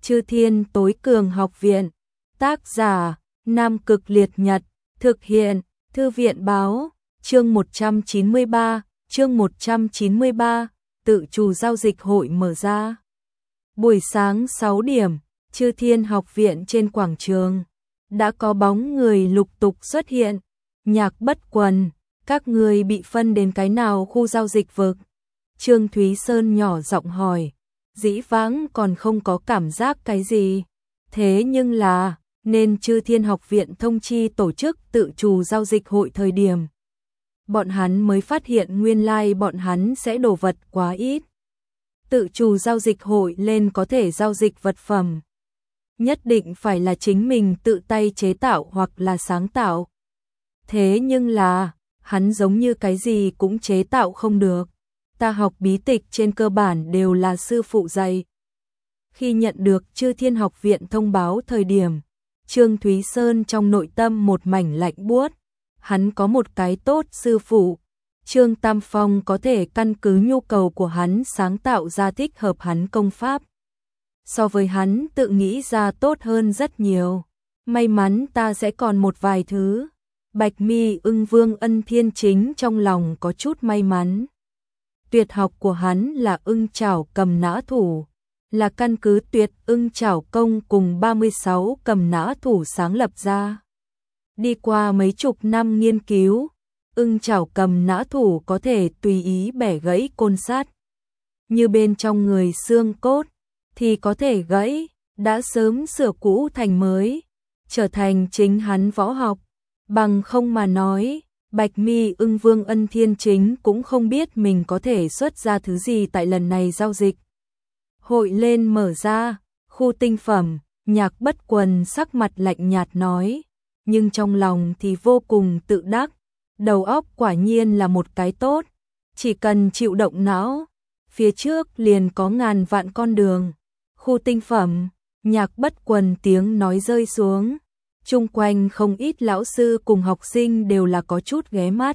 Chư Thiên Tối Cường Học Viện. Tác giả: Nam Cực Liệt Nhật. Thực hiện: Thư viện báo. Chương 193, chương 193, tự chủ giao dịch hội mở ra. Buổi sáng 6 điểm, Chư Thiên Học Viện trên quảng trường. Đã có bóng người lục tục xuất hiện. Nhạc Bất Quần, các người bị phân đến cái nào khu giao dịch vực? Trương Thúy Sơn nhỏ giọng hỏi. Dĩ vãng còn không có cảm giác cái gì. Thế nhưng là, nên Chư Thiên Học Viện thông chi tổ chức tự chủ giao dịch hội thời điểm. Bọn hắn mới phát hiện nguyên lai bọn hắn sẽ đổ vật quá ít. Tự chủ giao dịch hội lên có thể giao dịch vật phẩm. Nhất định phải là chính mình tự tay chế tạo hoặc là sáng tạo. Thế nhưng là, hắn giống như cái gì cũng chế tạo không được. Ta học bí tịch trên cơ bản đều là sư phụ dạy. Khi nhận được Chư Thiên Học Viện thông báo thời điểm, Trương Thúy Sơn trong nội tâm một mảnh lạnh buốt. Hắn có một cái tốt sư phụ. Trương Tam Phong có thể căn cứ nhu cầu của hắn sáng tạo ra thích hợp hắn công pháp. So với hắn tự nghĩ ra tốt hơn rất nhiều. May mắn ta sẽ còn một vài thứ. Bạch Mi Ưng Vương Ân Thiên Chính trong lòng có chút may mắn. Tuyệt học của hắn là ưng chảo cầm nã thủ, là căn cứ tuyệt ưng chảo công cùng 36 cầm nã thủ sáng lập ra. Đi qua mấy chục năm nghiên cứu, ưng chảo cầm nã thủ có thể tùy ý bẻ gãy côn sắt. Như bên trong người xương cốt, thì có thể gãy, đã sớm sửa cũ thành mới, trở thành chính hắn võ học. Bằng không mà nói, Bạch Mi Ưng Vương Ân Thiên Chính cũng không biết mình có thể xuất ra thứ gì tại lần này giao dịch. Hội lên mở ra, khu tinh phẩm, Nhạc Bất Quần sắc mặt lạnh nhạt nói, nhưng trong lòng thì vô cùng tự đắc, đầu óc quả nhiên là một cái tốt, chỉ cần chịu động não, phía trước liền có ngàn vạn con đường. Khu tinh phẩm, Nhạc Bất Quần tiếng nói rơi xuống. Chung quanh không ít lão sư cùng học sinh đều là có chút ghé mắt.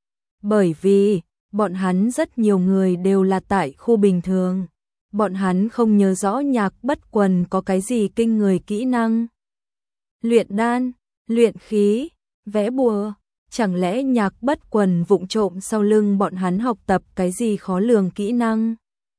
Bởi vì, bọn hắn rất nhiều người đều là tại khu bình thường. Bọn hắn không nhớ rõ Nhạc Bất Quần có cái gì kinh người kỹ năng. Luyện đan, luyện khí, vẽ bùa. Chẳng lẽ Nhạc Bất Quần vụng trộm sau lưng bọn hắn học tập cái gì khó lường kỹ năng?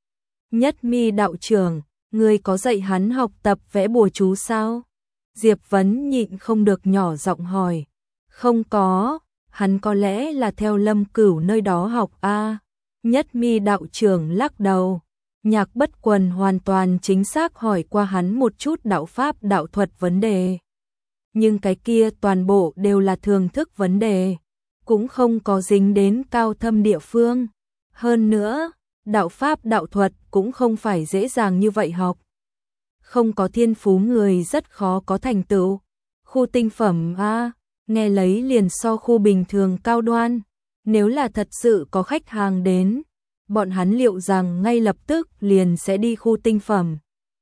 Nhất Mi đạo trưởng, người có dạy hắn học tập vẽ bùa chú sao? Diệp Vấn nhịn không được nhỏ giọng hỏi. Không có, hắn có lẽ là theo Lâm Cửu nơi đó học a. Nhất Mi đạo trưởng lắc đầu. Nhạc Bất Quần hoàn toàn chính xác hỏi qua hắn một chút đạo pháp đạo thuật vấn đề. Nhưng cái kia toàn bộ đều là thường thức vấn đề, cũng không có dính đến cao thâm địa phương. Hơn nữa, đạo pháp đạo thuật cũng không phải dễ dàng như vậy học. Không có thiên phú người rất khó có thành tựu. Khu tinh phẩm a, nghe lấy liền so khu bình thường cao đoan. Nếu là thật sự có khách hàng đến, bọn hắn liệu rằng ngay lập tức liền sẽ đi khu tinh phẩm.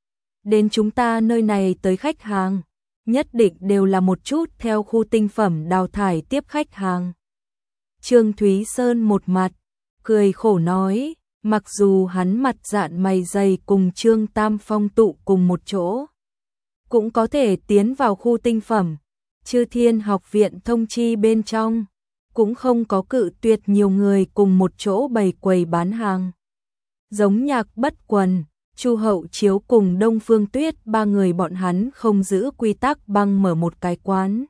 Đến chúng ta nơi này tới khách hàng, nhất định đều là một chút theo khu tinh phẩm đào thải tiếp khách hàng. Trương Thúy Sơn một mặt, cười khổ nói. Mặc dù hắn mặt dạn mày dày cùng Trương Tam Phong tụ cùng một chỗ, cũng có thể tiến vào khu tinh phẩm. Chư Thiên Học Viện thông chi bên trong, cũng không có cự tuyệt nhiều người cùng một chỗ bày quầy bán hàng. Giống Nhạc Bất Quần, Chu Hậu Chiếu cùng Đông Phương Tuyết ba người bọn hắn không giữ quy tắc băng mở một cái quán.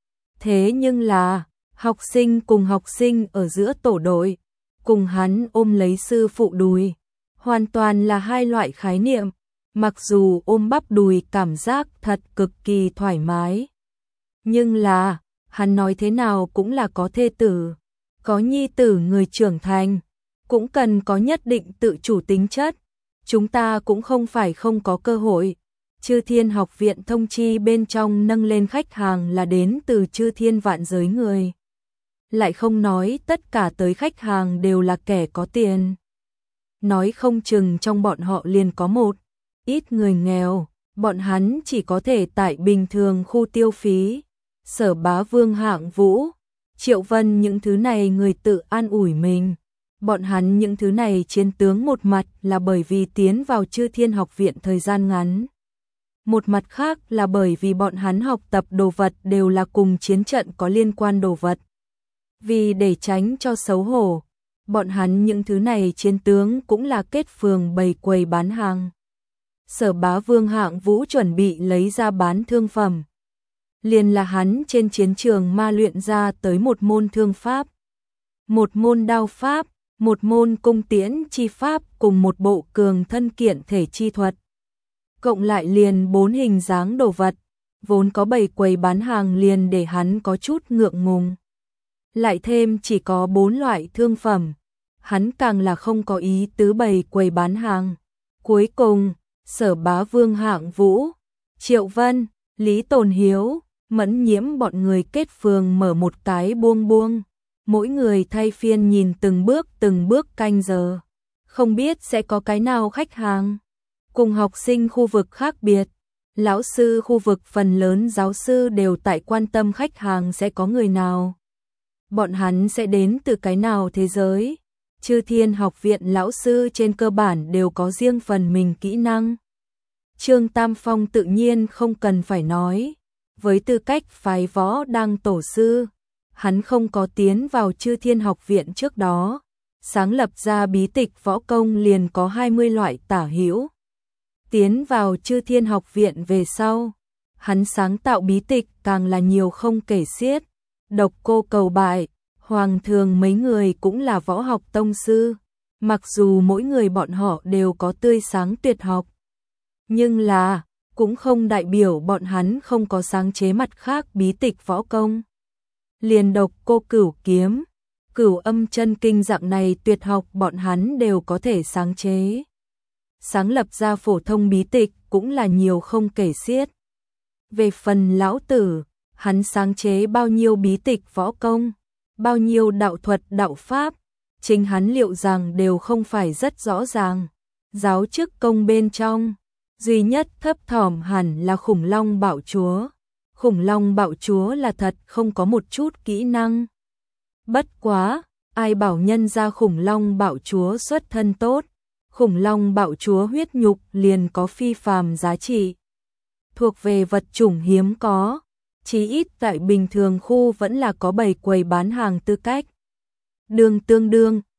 Thế nhưng là, học sinh cùng học sinh ở giữa tổ đội, cùng hắn ôm lấy sư phụ đùi, hoàn toàn là hai loại khái niệm. Mặc dù ôm bắp đùi cảm giác thật cực kỳ thoải mái, nhưng là, hắn nói thế nào cũng là có thê tử, có nhi tử người trưởng thành, cũng cần có nhất định tự chủ tính chất. Chúng ta cũng không phải không có cơ hội. Chư Thiên Học Viện thông chi bên trong nâng lên khách hàng là đến từ chư thiên vạn giới người. Lại không nói tất cả tới khách hàng đều là kẻ có tiền. Nói không chừng trong bọn họ liền có một ít người nghèo, bọn hắn chỉ có thể tại bình thường khu tiêu phí. Sở Bá Vương, Hạng Vũ, Triệu Vân những thứ này người tự an ủi mình. Bọn hắn những thứ này chiến tướng một mặt là bởi vì tiến vào Chư Thiên Học Viện thời gian ngắn, một mặt khác là bởi vì bọn hắn học tập đồ vật đều là cùng chiến trận có liên quan đồ vật. Vì để tránh cho xấu hổ, bọn hắn những thứ này chiến tướng cũng là kết phường bày quầy bán hàng. Sở Bá Vương Hạng Vũ chuẩn bị lấy ra bán thương phẩm. Liền là hắn trên chiến trường ma luyện ra tới một môn thương pháp, một môn đao pháp, một môn cung tiễn chi pháp cùng một bộ cường thân kiện thể chi thuật. Cộng lại liền 4 hình dáng đồ vật, vốn có bày quầy bán hàng liền để hắn có chút ngượng ngùng. Lại thêm chỉ có 4 loại thương phẩm, hắn càng là không có ý tứ bày quầy bán hàng. Cuối cùng, Sở Bá Vương Hạng Vũ, Triệu Vân, Lý Tồn Hiếu, Mẫn Nhiễm bọn người kết phường mở một cái buông buông, mỗi người thay phiên nhìn từng bước canh giờ, không biết sẽ có cái nào khách hàng. Cùng học sinh khu vực khác biệt, lão sư khu vực phần lớn giáo sư đều tại quan tâm khách hàng sẽ có người nào. Bọn hắn sẽ đến từ cái nào thế giới. Chư Thiên Học viện lão sư trên cơ bản đều có riêng phần mình kỹ năng. Trương Tam Phong tự nhiên không cần phải nói. Với tư cách phái võ đăng tổ sư, hắn không có tiến vào Chư Thiên Học viện trước đó. Sáng lập ra bí tịch võ công liền có 20 loại tả hữu. Tiến vào Chư Thiên Học viện về sau, hắn sáng tạo bí tịch càng là nhiều không kể xiết. Độc Cô Cầu Bại, Hoàng Thường mấy người cũng là võ học tông sư, mặc dù mỗi người bọn họ đều có tươi sáng tuyệt học, nhưng là cũng không đại biểu bọn hắn không có sáng chế mặt khác bí tịch võ công. Liền Độc Cô Cửu Kiếm, Cửu Âm Chân Kinh dạng này tuyệt học bọn hắn đều có thể sáng chế. Sáng lập ra phổ thông bí tịch cũng là nhiều không kể xiết. Về phần lão tử, hắn sáng chế bao nhiêu bí tịch võ công, bao nhiêu đạo thuật đạo pháp, chính hắn liệu rằng đều không phải rất rõ ràng. Giáo chức công bên trong, duy nhất thấp thỏm hẳn là Khủng Long Bạo Chúa. Khủng Long Bạo Chúa là thật không có một chút kỹ năng. Bất quá, ai bảo nhân ra Khủng Long Bạo Chúa xuất thân tốt, Khủng Long Bạo Chúa huyết nhục liền có phi phàm giá trị. Thuộc về vật chủng hiếm có, chí ít tại bình thường khu vẫn là có bày quầy bán hàng tư cách. Đương tương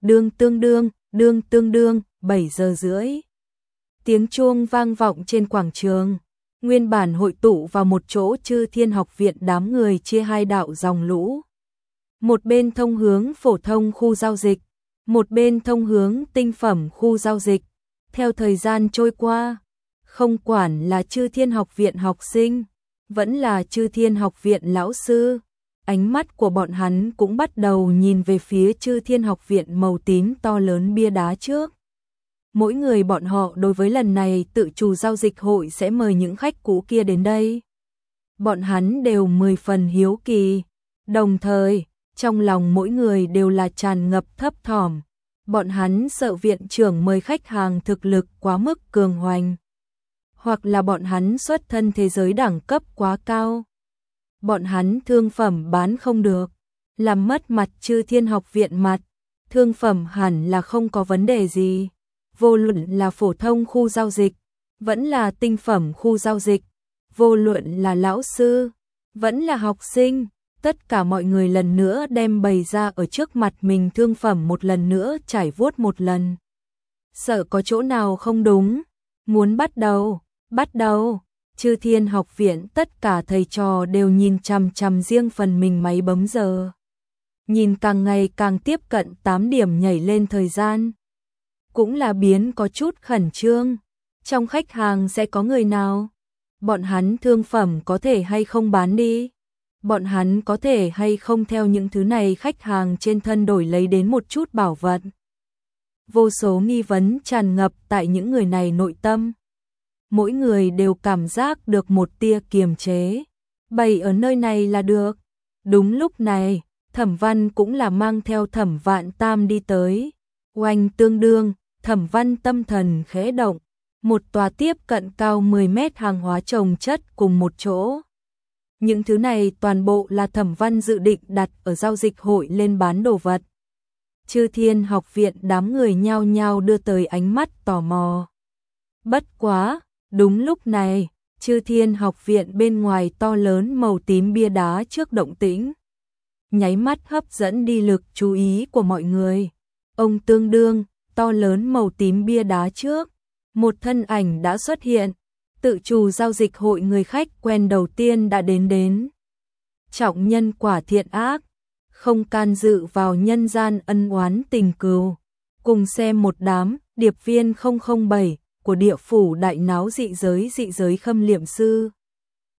đương, 7 giờ rưỡi. Tiếng chuông vang vọng trên quảng trường. Nguyên bản hội tụ vào một chỗ Chư Thiên Học viện đám người chia hai đạo dòng lũ. Một bên thông hướng phổ thông khu giao dịch, một bên thông hướng tinh phẩm khu giao dịch. Theo thời gian trôi qua, không quản là Chư Thiên Học viện học sinh, vẫn là Chư Thiên Học viện lão sư, ánh mắt của bọn hắn cũng bắt đầu nhìn về phía Chư Thiên Học viện màu tím to lớn bia đá trước. Mỗi người bọn họ đối với lần này tự chủ giao dịch hội sẽ mời những khách cũ kia đến đây. Bọn hắn đều 10 phần hiếu kỳ, đồng thời, trong lòng mỗi người đều là tràn ngập thấp thỏm. Bọn hắn sợ viện trưởng mời khách hàng thực lực quá mức cường hoành, hoặc là bọn hắn xuất thân thế giới đẳng cấp quá cao. Bọn hắn thương phẩm bán không được, làm mất mặt Chư Thiên Học viện mặt. Thương phẩm hẳn là không có vấn đề gì. Vô luận là phổ thông khu giao dịch, vẫn là tinh phẩm khu giao dịch, vô luận là lão sư, vẫn là học sinh, tất cả mọi người lần nữa đem bày ra ở trước mặt mình thương phẩm một lần nữa trải vuốt một lần. Sợ có chỗ nào không đúng, muốn bắt đầu, Chư Thiên Học viện tất cả thầy trò đều nhìn chằm chằm riêng phần mình máy bấm giờ. Nhìn càng ngày càng tiếp cận 8 điểm nhảy lên thời gian. Cũng là biến có chút khẩn trương. Trong khách hàng sẽ có người nào? Bọn hắn thương phẩm có thể hay không bán đi? Bọn hắn có thể hay không theo những thứ này khách hàng trên thân đổi lấy đến một chút bảo vật? Vô số nghi vấn tràn ngập tại những người này nội tâm. Mỗi người đều cảm giác được một tia kiềm chế. Bày ở nơi này là được. Đúng lúc này, Thẩm Văn cũng là mang theo Thẩm Vạn Tam đi tới. Oanh tương đương, Thẩm Văn tâm thần khẽ động. Một tòa tiếp cận cao 10 mét hàng hóa chồng chất cùng một chỗ. Những thứ này toàn bộ là Thẩm Văn dự định đặt ở giao dịch hội lên bán đồ vật. Chư Thiên Học viện đám người nhao nhao đưa tới ánh mắt tò mò. Bất quá, đúng lúc này, Chư Thiên học viện bên ngoài to lớn màu tím bia đá trước động tĩnh, nháy mắt hấp dẫn đi lực chú ý của mọi người. Ông tương đương, to lớn màu tím bia đá trước, một thân ảnh đã xuất hiện, tự chủ giao dịch hội người khách quen đầu tiên đã đến. Trọng nhân quả thiện ác, không can dự vào nhân gian ân oán tình cừu. Cùng xem một đám điệp viên 007 của địa phủ đại náo dị giới khâm liệm sư.